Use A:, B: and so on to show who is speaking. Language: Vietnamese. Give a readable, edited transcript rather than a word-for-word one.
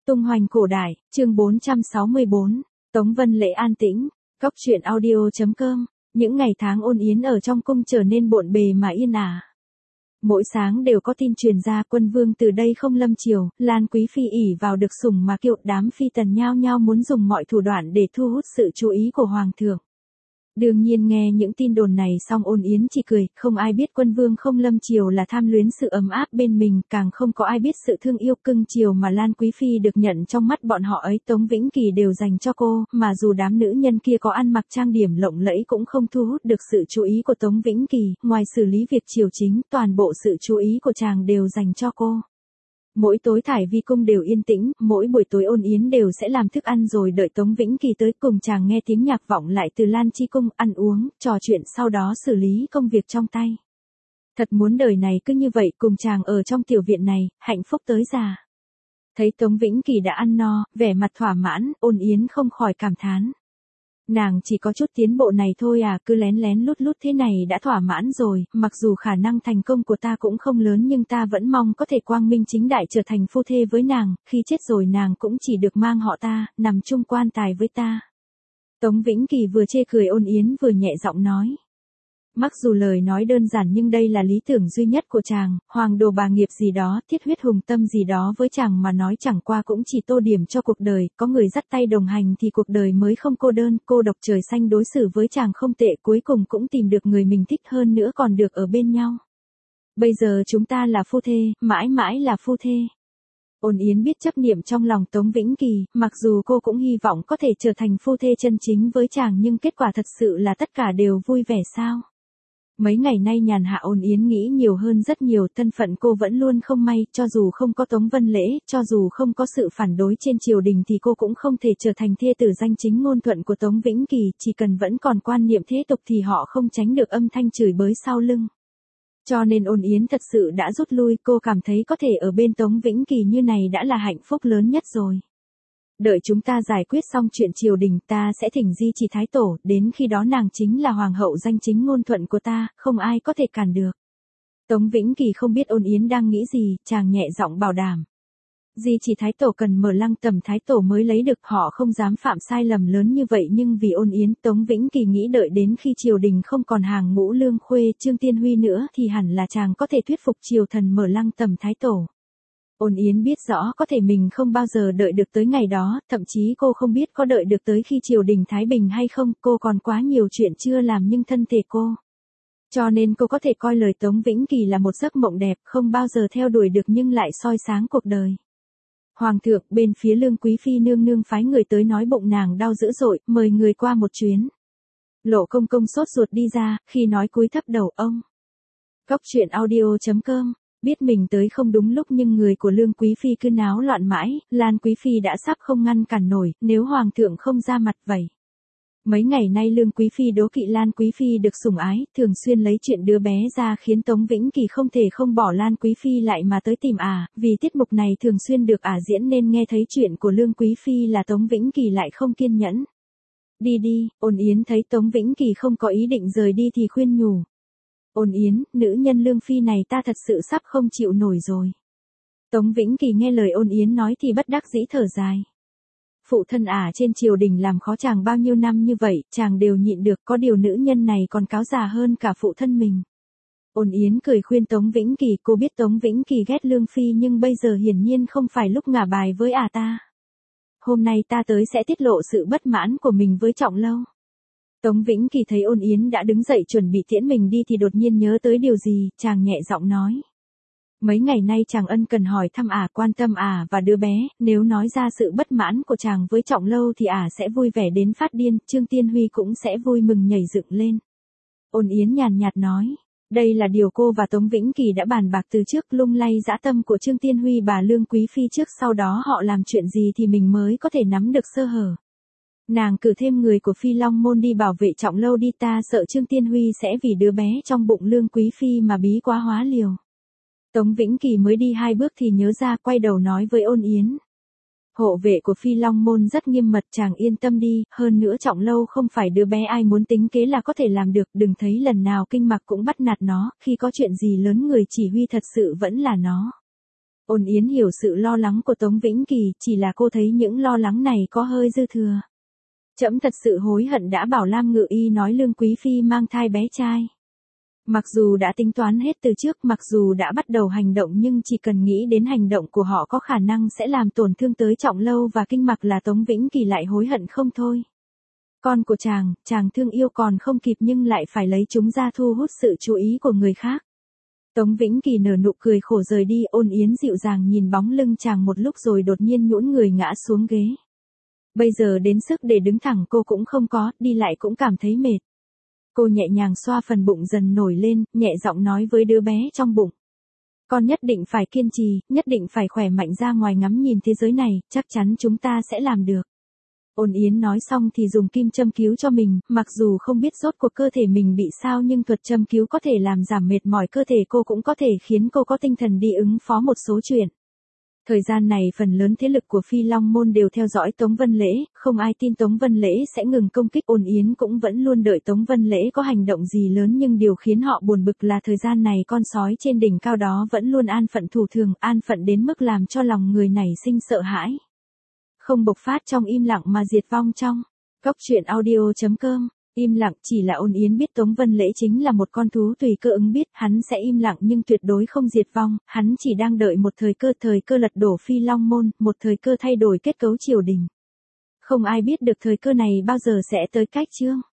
A: Tung hoành cổ đại, chương 464, Tống Vân Lệ an tĩnh, Cóc truyện audio.com, những ngày tháng ôn yến ở trong cung trở nên bộn bề mà yên ả. Mỗi sáng đều có tin truyền ra quân vương từ đây không lâm triều, Lan Quý Phi ỷ vào được sủng mà kiệu, đám phi tần nhao nhao muốn dùng mọi thủ đoạn để thu hút sự chú ý của hoàng thượng. Đương nhiên nghe những tin đồn này xong ôn yến chỉ cười, không ai biết quân vương không lâm triều là tham luyến sự ấm áp bên mình, càng không có ai biết sự thương yêu cưng chiều mà Lan Quý Phi được nhận trong mắt bọn họ ấy. Tống Vĩnh Kỳ đều dành cho cô, mà dù đám nữ nhân kia có ăn mặc trang điểm lộng lẫy cũng không thu hút được sự chú ý của Tống Vĩnh Kỳ, ngoài xử lý việc triều chính, toàn bộ sự chú ý của chàng đều dành cho cô. Mỗi tối Thải Vi cung đều yên tĩnh, mỗi buổi tối ôn yến đều sẽ làm thức ăn rồi đợi Tống Vĩnh Kỳ tới, cùng chàng nghe tiếng nhạc vọng lại từ Lan Chi cung, ăn uống, trò chuyện, sau đó xử lý công việc trong tay. Thật muốn đời này cứ như vậy cùng chàng ở trong tiểu viện này, hạnh phúc tới già. Thấy Tống Vĩnh Kỳ đã ăn no, vẻ mặt thỏa mãn, ôn yến không khỏi cảm thán. Nàng chỉ có chút tiến bộ này thôi à, cứ lén lén lút lút thế này đã thỏa mãn rồi, mặc dù khả năng thành công của ta cũng không lớn nhưng ta vẫn mong có thể quang minh chính đại trở thành phu thê với nàng, khi chết rồi nàng cũng chỉ được mang họ ta, nằm chung quan tài với ta. Tống Vĩnh Kỳ vừa chê cười ôn yến vừa nhẹ giọng nói. Mặc dù lời nói đơn giản nhưng đây là lý tưởng duy nhất của chàng, hoàng đồ bà nghiệp gì đó, thiết huyết hùng tâm gì đó với chàng mà nói chẳng qua cũng chỉ tô điểm cho cuộc đời, có người dắt tay đồng hành thì cuộc đời mới không cô đơn, cô độc. Trời xanh đối xử với chàng không tệ, cuối cùng cũng tìm được người mình thích, hơn nữa còn được ở bên nhau. Bây giờ chúng ta là phu thê, mãi mãi là phu thê. Ôn yến biết chấp niệm trong lòng Tống Vĩnh Kỳ, mặc dù cô cũng hy vọng có thể trở thành phu thê chân chính với chàng nhưng kết quả thật sự là tất cả đều vui vẻ sao? Mấy ngày nay nhàn hạ ôn yến nghĩ nhiều hơn rất nhiều, thân phận cô vẫn luôn không may, cho dù không có Tống Vân Lễ, cho dù không có sự phản đối trên triều đình thì cô cũng không thể trở thành thê tử danh chính ngôn thuận của Tống Vĩnh Kỳ, chỉ cần vẫn còn quan niệm thế tục thì họ không tránh được âm thanh chửi bới sau lưng. Cho nên ôn yến thật sự đã rút lui, cô cảm thấy có thể ở bên Tống Vĩnh Kỳ như này đã là hạnh phúc lớn nhất rồi. Đợi chúng ta giải quyết xong chuyện triều đình ta sẽ thỉnh Di Chỉ Thái Tổ, đến khi đó nàng chính là hoàng hậu danh chính ngôn thuận của ta, không ai có thể cản được. Tống Vĩnh Kỳ không biết ôn yến đang nghĩ gì, chàng nhẹ giọng bảo đảm. Di Chỉ Thái Tổ cần mở Lăng Tầm Thái Tổ mới lấy được, họ không dám phạm sai lầm lớn như vậy, nhưng vì ôn yến Tống Vĩnh Kỳ nghĩ đợi đến khi triều đình không còn hàng Ngũ Lương Khuê, Trương Tiên Huy nữa thì hẳn là chàng có thể thuyết phục triều thần mở Lăng Tầm Thái Tổ. Ôn yến biết rõ có thể mình không bao giờ đợi được tới ngày đó, thậm chí cô không biết có đợi được tới khi triều đình thái bình hay không, cô còn quá nhiều chuyện chưa làm nhưng thân thể cô. Cho nên cô có thể coi lời Tống Vĩnh Kỳ là một giấc mộng đẹp, không bao giờ theo đuổi được nhưng lại soi sáng cuộc đời. Hoàng thượng, bên phía Lương Quý Phi nương nương phái người tới nói bụng nàng đau dữ dội, mời người qua một chuyến. Lộ công công sốt ruột đi ra, khi nói cúi thấp đầu ông. Cóc truyện audio.com. Biết mình tới không đúng lúc nhưng người của Lương Quý Phi cứ náo loạn mãi, Lan Quý Phi đã sắp không ngăn cản nổi, nếu hoàng thượng không ra mặt vậy. Mấy ngày nay Lương Quý Phi đố kỵ Lan Quý Phi được sủng ái, thường xuyên lấy chuyện đứa bé ra khiến Tống Vĩnh Kỳ không thể không bỏ Lan Quý Phi lại mà tới tìm vì tiết mục này thường xuyên được diễn nên nghe thấy chuyện của Lương Quý Phi là Tống Vĩnh Kỳ lại không kiên nhẫn. Đi đi, ôn yến thấy Tống Vĩnh Kỳ không có ý định rời đi thì khuyên nhủ. Ôn yến, nữ nhân Lương Phi này ta thật sự sắp không chịu nổi rồi. Tống Vĩnh Kỳ nghe lời ôn yến nói thì bất đắc dĩ thở dài. Phụ thân trên triều đình làm khó chàng bao nhiêu năm như vậy, chàng đều nhịn được, có điều nữ nhân này còn cáo già hơn cả phụ thân mình. Ôn yến cười khuyên Tống Vĩnh Kỳ, cô biết Tống Vĩnh Kỳ ghét Lương Phi nhưng bây giờ hiển nhiên không phải lúc ngả bài với ta. Hôm nay ta tới sẽ tiết lộ sự bất mãn của mình với Trọng Lâu. Tống Vĩnh Kỳ thấy ôn yến đã đứng dậy chuẩn bị tiễn mình đi thì đột nhiên nhớ tới điều gì, chàng nhẹ giọng nói. Mấy ngày nay chàng ân cần hỏi thăm quan tâm và đứa bé, nếu nói ra sự bất mãn của chàng với Trọng Lâu thì sẽ vui vẻ đến phát điên, Trương Tiên Huy cũng sẽ vui mừng nhảy dựng lên. Ôn yến nhàn nhạt nói, đây là điều cô và Tống Vĩnh Kỳ đã bàn bạc từ trước, lung lay dã tâm của Trương Tiên Huy bà Lương Quý Phi trước, sau đó họ làm chuyện gì thì mình mới có thể nắm được sơ hở. Nàng cử thêm người của Phi Long Môn đi bảo vệ Trọng Lâu đi, ta sợ Trương Tiên Huy sẽ vì đứa bé trong bụng Lương Quý Phi mà bí quá hóa liều. Tống Vĩnh Kỳ mới đi 2 bước thì nhớ ra, quay đầu nói với ôn yến. Hộ vệ của Phi Long Môn rất nghiêm mật, chàng yên tâm đi, hơn nữa Trọng Lâu không phải đứa bé ai muốn tính kế là có thể làm được, đừng thấy lần nào Kinh Mặc cũng bắt nạt nó, khi có chuyện gì lớn người chỉ huy thật sự vẫn là nó. Ôn Yến hiểu sự lo lắng của Tống Vĩnh Kỳ, chỉ là cô thấy những lo lắng này có hơi dư thừa. Trẫm thật sự hối hận đã bảo Lam Ngự Y nói Lương Quý Phi mang thai bé trai. Mặc dù đã tính toán hết từ trước, mặc dù đã bắt đầu hành động, nhưng chỉ cần nghĩ đến hành động của họ có khả năng sẽ làm tổn thương tới trọng lâu và kinh mạch là Tống Vĩnh Kỳ lại hối hận không thôi. Con của chàng thương yêu còn không kịp nhưng lại phải lấy chúng ra thu hút sự chú ý của người khác. Tống Vĩnh Kỳ nở nụ cười khổ rời đi. Ôn Yến dịu dàng nhìn bóng lưng chàng một lúc rồi đột nhiên nhũn người ngã xuống ghế. Bây giờ đến sức để đứng thẳng cô cũng không có, đi lại cũng cảm thấy mệt. Cô nhẹ nhàng xoa phần bụng dần nổi lên, nhẹ giọng nói với đứa bé trong bụng. Con nhất định phải kiên trì, nhất định phải khỏe mạnh ra ngoài ngắm nhìn thế giới này, chắc chắn chúng ta sẽ làm được. Ôn Yến nói xong thì dùng kim châm cứu cho mình, mặc dù không biết rốt cuộc cơ thể mình bị sao nhưng thuật châm cứu có thể làm giảm mệt mỏi cơ thể cô, cũng có thể khiến cô có tinh thần đi ứng phó một số chuyện. Thời gian này phần lớn thế lực của Phi Long Môn đều theo dõi Tống Vân Lễ, không ai tin Tống Vân Lễ sẽ ngừng công kích. Ôn Yến cũng vẫn luôn đợi Tống Vân Lễ có hành động gì lớn, nhưng điều khiến họ buồn bực là thời gian này con sói trên đỉnh cao đó vẫn luôn an phận thủ thường, an phận đến mức làm cho lòng người nảy sinh sợ hãi. Không bộc phát trong im lặng mà diệt vong trong. Cốc truyện audio.com. Im lặng, chỉ là Ôn Yến biết Tống Vân Lễ chính là một con thú tùy cơ ứng, biết hắn sẽ im lặng nhưng tuyệt đối không diệt vong, hắn chỉ đang đợi một thời cơ lật đổ Phi Long Môn, một thời cơ thay đổi kết cấu triều đình. Không ai biết được thời cơ này bao giờ sẽ tới. Cách chương